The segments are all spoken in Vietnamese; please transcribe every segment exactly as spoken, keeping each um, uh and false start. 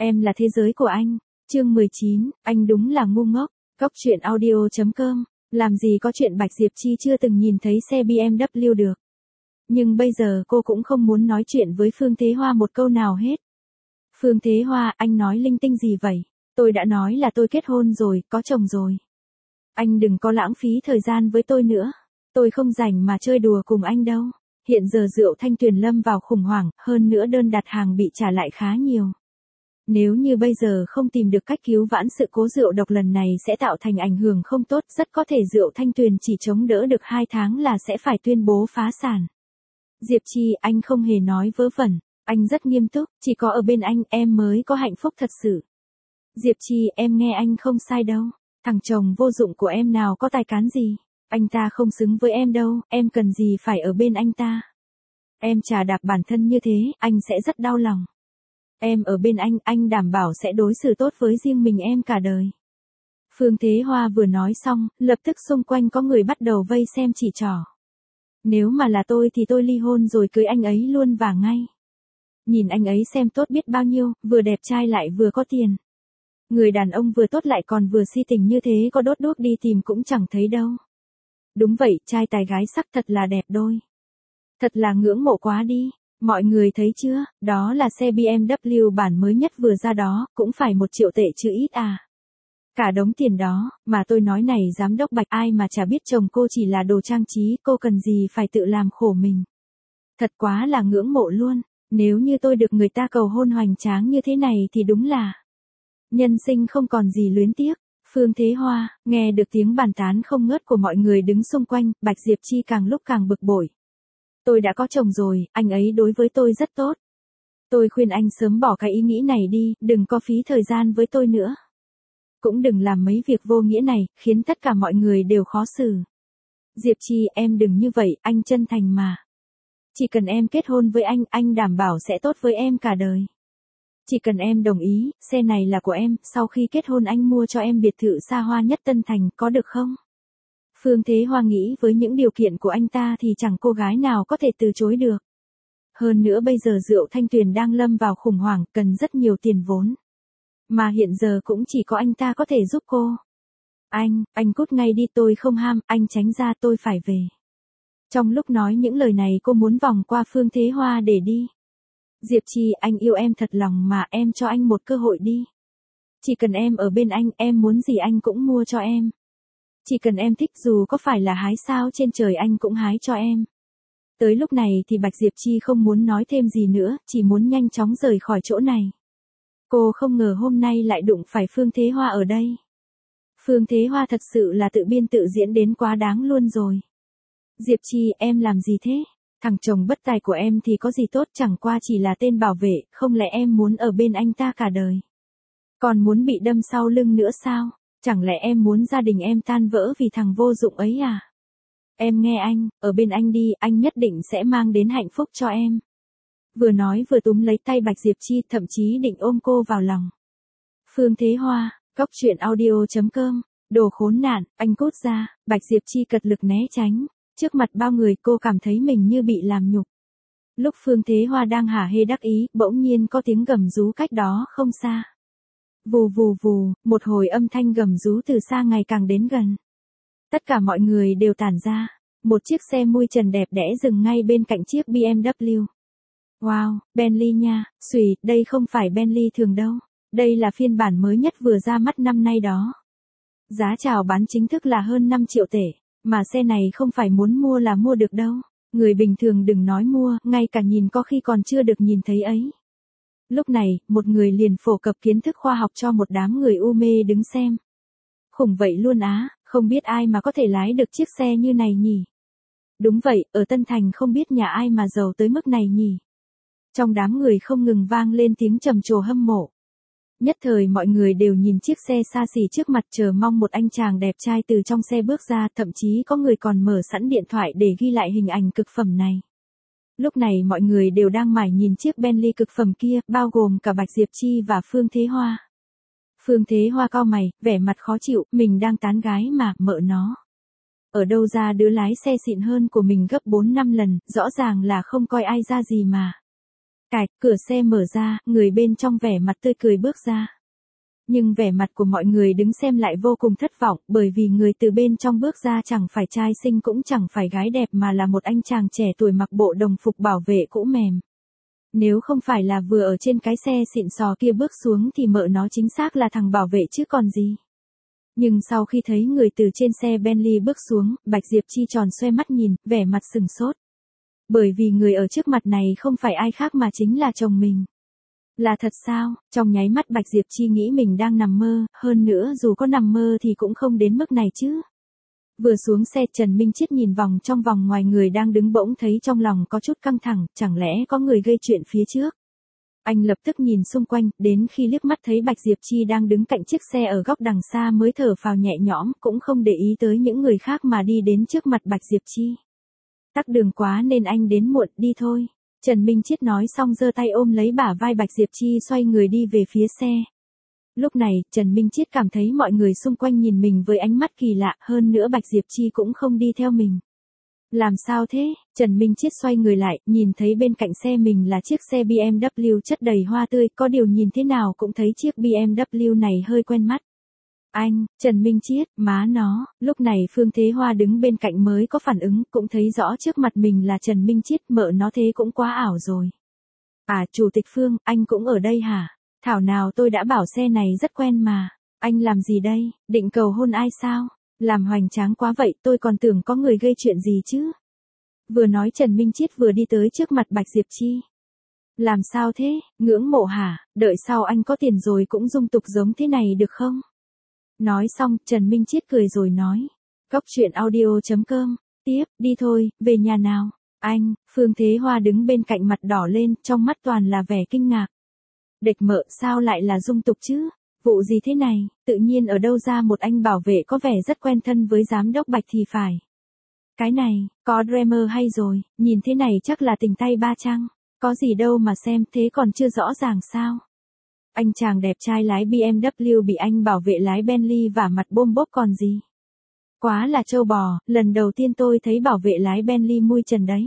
Em là thế giới của anh. Chương mười chín, anh đúng là ngu ngốc. Cóc truyện audio chấm com. Làm gì có chuyện Bạch Diệp Chi chưa từng nhìn thấy xe bê em vê được. Nhưng bây giờ cô cũng không muốn nói chuyện với Phương Thế Hoa một câu nào hết. Phương Thế Hoa, anh nói linh tinh gì vậy? Tôi đã nói là tôi kết hôn rồi, có chồng rồi. Anh đừng có lãng phí thời gian với tôi nữa. Tôi không rảnh mà chơi đùa cùng anh đâu. Hiện giờ Rượu Thanh Tuyền lâm vào khủng hoảng, hơn nữa đơn đặt hàng bị trả lại khá nhiều. Nếu như bây giờ không tìm được cách cứu vãn sự cố rượu độc lần này sẽ tạo thành ảnh hưởng không tốt, rất có thể Rượu Thanh Tuyền chỉ chống đỡ được hai tháng là sẽ phải tuyên bố phá sản. Diệp Chi, anh không hề nói vớ vẩn, anh rất nghiêm túc, chỉ có ở bên anh em mới có hạnh phúc thật sự. Diệp Chi, em nghe anh không sai đâu, thằng chồng vô dụng của em nào có tài cán gì, anh ta không xứng với em đâu, em cần gì phải ở bên anh ta. Em chà đạp bản thân như thế, anh sẽ rất đau lòng. Em ở bên anh, anh đảm bảo sẽ đối xử tốt với riêng mình em cả đời. Phương Thế Hoa vừa nói xong, lập tức xung quanh có người bắt đầu vây xem chỉ trỏ. Nếu mà là tôi thì tôi ly hôn rồi cưới anh ấy luôn và ngay. Nhìn anh ấy xem tốt biết bao nhiêu, vừa đẹp trai lại vừa có tiền. Người đàn ông vừa tốt lại còn vừa si tình như thế, có đốt đuốc đi tìm cũng chẳng thấy đâu. Đúng vậy, trai tài gái sắc thật là đẹp đôi. Thật là ngưỡng mộ quá đi. Mọi người thấy chưa, đó là xe bê em vê bản mới nhất vừa ra đó, cũng phải một triệu tệ chứ ít à. Cả đống tiền đó, mà tôi nói này giám đốc Bạch, ai mà chả biết chồng cô chỉ là đồ trang trí, cô cần gì phải tự làm khổ mình. Thật quá là ngưỡng mộ luôn, nếu như tôi được người ta cầu hôn hoành tráng như thế này thì đúng là nhân sinh không còn gì luyến tiếc. Phương Thế Hoa, nghe được tiếng bàn tán không ngớt của mọi người đứng xung quanh, Bạch Diệp Chi càng lúc càng bực bội. Tôi đã có chồng rồi, anh ấy đối với tôi rất tốt. Tôi khuyên anh sớm bỏ cái ý nghĩ này đi, đừng có phí thời gian với tôi nữa. Cũng đừng làm mấy việc vô nghĩa này, khiến tất cả mọi người đều khó xử. Diệp Chi, em đừng như vậy, anh chân thành mà. Chỉ cần em kết hôn với anh, anh đảm bảo sẽ tốt với em cả đời. Chỉ cần em đồng ý, xe này là của em, sau khi kết hôn anh mua cho em biệt thự xa hoa nhất Tân Thành, có được không? Phương Thế Hoa nghĩ với những điều kiện của anh ta thì chẳng cô gái nào có thể từ chối được. Hơn nữa bây giờ Rượu Thanh Tuyền đang lâm vào khủng hoảng, cần rất nhiều tiền vốn. Mà hiện giờ cũng chỉ có anh ta có thể giúp cô. Anh, anh cút ngay đi, tôi không ham, anh tránh ra, tôi phải về. Trong lúc nói những lời này cô muốn vòng qua Phương Thế Hoa để đi. Diệp Chi, anh yêu em thật lòng mà, em cho anh một cơ hội đi. Chỉ cần em ở bên anh, em muốn gì anh cũng mua cho em. Chỉ cần em thích, dù có phải là hái sao trên trời anh cũng hái cho em. Tới lúc này thì Bạch Diệp Chi không muốn nói thêm gì nữa, chỉ muốn nhanh chóng rời khỏi chỗ này. Cô không ngờ hôm nay lại đụng phải Phương Thế Hoa ở đây. Phương Thế Hoa thật sự là tự biên tự diễn đến quá đáng luôn rồi. Diệp Chi, em làm gì thế? Thằng chồng bất tài của em thì có gì tốt, chẳng qua chỉ là tên bảo vệ, không lẽ em muốn ở bên anh ta cả đời? Còn muốn bị đâm sau lưng nữa sao? Chẳng lẽ em muốn gia đình em tan vỡ vì thằng vô dụng ấy à? Em nghe anh, ở bên anh đi, anh nhất định sẽ mang đến hạnh phúc cho em. Vừa nói vừa túm lấy tay Bạch Diệp Chi, thậm chí định ôm cô vào lòng. Phương Thế Hoa, cóc truyện audio chấm com, đồ khốn nạn, anh cút ra. Bạch Diệp Chi cật lực né tránh. Trước mặt bao người cô cảm thấy mình như bị làm nhục. Lúc Phương Thế Hoa đang hả hê đắc ý, bỗng nhiên có tiếng gầm rú cách đó không xa. Vù vù vù, một hồi âm thanh gầm rú từ xa ngày càng đến gần. Tất cả mọi người đều tản ra. Một chiếc xe mui trần đẹp đẽ dừng ngay bên cạnh chiếc bê em vê. Wow, Bentley nha, xùy, đây không phải Bentley thường đâu. Đây là phiên bản mới nhất vừa ra mắt năm nay đó. Giá chào bán chính thức là hơn năm triệu tệ. Mà xe này không phải muốn mua là mua được đâu. Người bình thường đừng nói mua, ngay cả nhìn có khi còn chưa được nhìn thấy ấy. Lúc này, một người liền phổ cập kiến thức khoa học cho một đám người u mê đứng xem. Khủng vậy luôn á, không biết ai mà có thể lái được chiếc xe như này nhỉ? Đúng vậy, ở Tân Thành không biết nhà ai mà giàu tới mức này nhỉ? Trong đám người không ngừng vang lên tiếng trầm trồ hâm mộ. Nhất thời mọi người đều nhìn chiếc xe xa xỉ trước mặt chờ mong một anh chàng đẹp trai từ trong xe bước ra, thậm chí có người còn mở sẵn điện thoại để ghi lại hình ảnh cực phẩm này. Lúc này mọi người đều đang mải nhìn chiếc Bentley cực phẩm kia, bao gồm cả Bạch Diệp Chi và Phương Thế Hoa. Phương Thế Hoa cau mày, vẻ mặt khó chịu, mình đang tán gái mà, mợ nó. Ở đâu ra đứa lái xe xịn hơn của mình gấp bốn năm lần, rõ ràng là không coi ai ra gì mà. Cạch, cửa xe mở ra, người bên trong vẻ mặt tươi cười bước ra. Nhưng vẻ mặt của mọi người đứng xem lại vô cùng thất vọng, bởi vì người từ bên trong bước ra chẳng phải trai xinh cũng chẳng phải gái đẹp mà là một anh chàng trẻ tuổi mặc bộ đồng phục bảo vệ cũ mềm. Nếu không phải là vừa ở trên cái xe xịn sò kia bước xuống thì mợ nó chính xác là thằng bảo vệ chứ còn gì. Nhưng sau khi thấy người từ trên xe Bentley bước xuống, Bạch Diệp Chi tròn xoe mắt nhìn, vẻ mặt sừng sốt. Bởi vì người ở trước mặt này không phải ai khác mà chính là chồng mình. Là thật sao? Trong nháy mắt Bạch Diệp Chi nghĩ mình đang nằm mơ, hơn nữa dù có nằm mơ thì cũng không đến mức này chứ. Vừa xuống xe Trần Minh Chiết nhìn vòng trong vòng ngoài người đang đứng bỗng thấy trong lòng có chút căng thẳng, chẳng lẽ có người gây chuyện phía trước. Anh lập tức nhìn xung quanh, đến khi liếc mắt thấy Bạch Diệp Chi đang đứng cạnh chiếc xe ở góc đằng xa mới thở phào nhẹ nhõm, cũng không để ý tới những người khác mà đi đến trước mặt Bạch Diệp Chi. Tắc đường quá nên anh đến muộn, đi thôi. Trần Minh Chiết nói xong giơ tay ôm lấy bả vai Bạch Diệp Chi xoay người đi về phía xe. Lúc này, Trần Minh Chiết cảm thấy mọi người xung quanh nhìn mình với ánh mắt kỳ lạ, hơn nữa Bạch Diệp Chi cũng không đi theo mình. Làm sao thế? Trần Minh Chiết xoay người lại, nhìn thấy bên cạnh xe mình là chiếc xe bê em vê chất đầy hoa tươi, có điều nhìn thế nào cũng thấy chiếc bê em vê này hơi quen mắt. Anh, Trần Minh Chiết, má nó, lúc này Phương Thế Hoa đứng bên cạnh mới có phản ứng, cũng thấy rõ trước mặt mình là Trần Minh Chiết, mợ nó thế cũng quá ảo rồi. À, Chủ tịch Phương, anh cũng ở đây hả? Thảo nào tôi đã bảo xe này rất quen mà. Anh làm gì đây, định cầu hôn ai sao? Làm hoành tráng quá vậy, tôi còn tưởng có người gây chuyện gì chứ. Vừa nói Trần Minh Chiết vừa đi tới trước mặt Bạch Diệp Chi. Làm sao thế, ngưỡng mộ hả, đợi sau anh có tiền rồi cũng dung tục giống thế này được không? Nói xong, Trần Minh Chiết cười rồi nói. Cóc truyện audio chấm com, tiếp, đi thôi, về nhà nào. Anh, Phương Thế Hoa đứng bên cạnh mặt đỏ lên, trong mắt toàn là vẻ kinh ngạc. Địch mợ sao lại là dung tục chứ? Vụ gì thế này, tự nhiên ở đâu ra một anh bảo vệ có vẻ rất quen thân với giám đốc Bạch thì phải. Cái này, có dreamer hay rồi, nhìn thế này chắc là tình tay ba chăng, có gì đâu mà xem thế còn chưa rõ ràng sao. Anh chàng đẹp trai lái bê em vê bị anh bảo vệ lái Bentley vả mặt bôm bốp còn gì. Quá là trâu bò, lần đầu tiên tôi thấy bảo vệ lái Bentley mui trần đấy.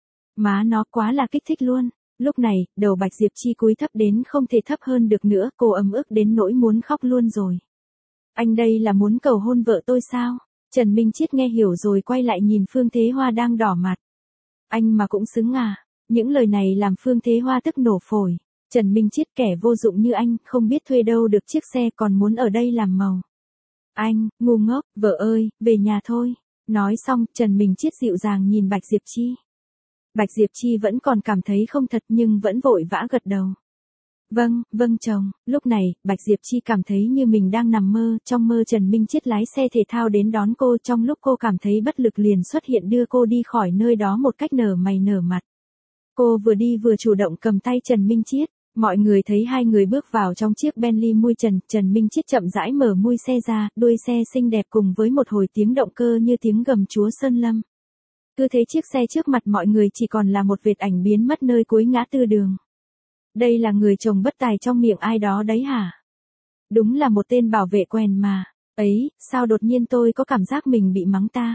Má nó quá là kích thích luôn. Lúc này, đầu Bạch Diệp Chi cúi thấp đến không thể thấp hơn được nữa, cô ấm ức đến nỗi muốn khóc luôn rồi. Anh đây là muốn cầu hôn vợ tôi sao? Trần Minh Chiết nghe hiểu rồi quay lại nhìn Phương Thế Hoa đang đỏ mặt. Anh mà cũng xứng à? Những lời này làm Phương Thế Hoa tức nổ phổi. Trần Minh Chiết kẻ vô dụng như anh, không biết thuê đâu được chiếc xe còn muốn ở đây làm màu. Anh, ngu ngốc, vợ ơi, về nhà thôi. Nói xong, Trần Minh Chiết dịu dàng nhìn Bạch Diệp Chi. Bạch Diệp Chi vẫn còn cảm thấy không thật nhưng vẫn vội vã gật đầu. Vâng, vâng chồng, lúc này, Bạch Diệp Chi cảm thấy như mình đang nằm mơ, trong mơ Trần Minh Chiết lái xe thể thao đến đón cô, trong lúc cô cảm thấy bất lực liền xuất hiện đưa cô đi khỏi nơi đó một cách nở mày nở mặt. Cô vừa đi vừa chủ động cầm tay Trần Minh Chiết, mọi người thấy hai người bước vào trong chiếc Bentley mui trần, Trần Minh Chiết chậm rãi mở mui xe ra, đuôi xe xinh đẹp cùng với một hồi tiếng động cơ như tiếng gầm chúa Sơn Lâm. Cứ thế chiếc xe trước mặt mọi người chỉ còn là một vệt ảnh biến mất nơi cuối ngã tư đường. Đây là người chồng bất tài trong miệng ai đó đấy hả? Đúng là một tên bảo vệ quèn mà. Ấy, sao đột nhiên tôi có cảm giác mình bị mắng ta?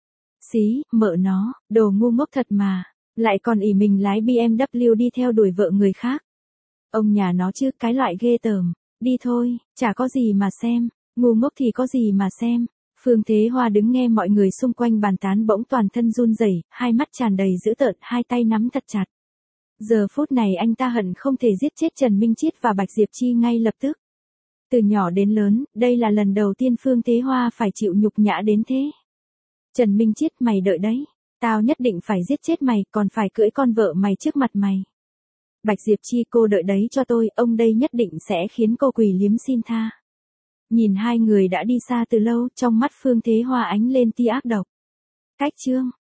Xí, mợ nó, đồ ngu ngốc thật mà. Lại còn ỷ mình lái bê em vê đi theo đuổi vợ người khác. Ông nhà nó chứ, cái loại ghê tởm. Đi thôi, chả có gì mà xem. Ngu ngốc thì có gì mà xem. Phương Thế Hoa đứng nghe mọi người xung quanh bàn tán bỗng toàn thân run rẩy, hai mắt tràn đầy dữ tợn, hai tay nắm thật chặt. Giờ phút này anh ta hận không thể giết chết Trần Minh Chiết và Bạch Diệp Chi ngay lập tức. Từ nhỏ đến lớn, đây là lần đầu tiên Phương Thế Hoa phải chịu nhục nhã đến thế. Trần Minh Chiết, mày đợi đấy. Tao nhất định phải giết chết mày, còn phải cưỡi con vợ mày trước mặt mày. Bạch Diệp Chi, cô đợi đấy cho tôi, ông đây nhất định sẽ khiến cô quỳ liếm xin tha. Nhìn hai người đã đi xa từ lâu, trong mắt Phương Thế Hoa ánh lên tia ác độc. Cách chương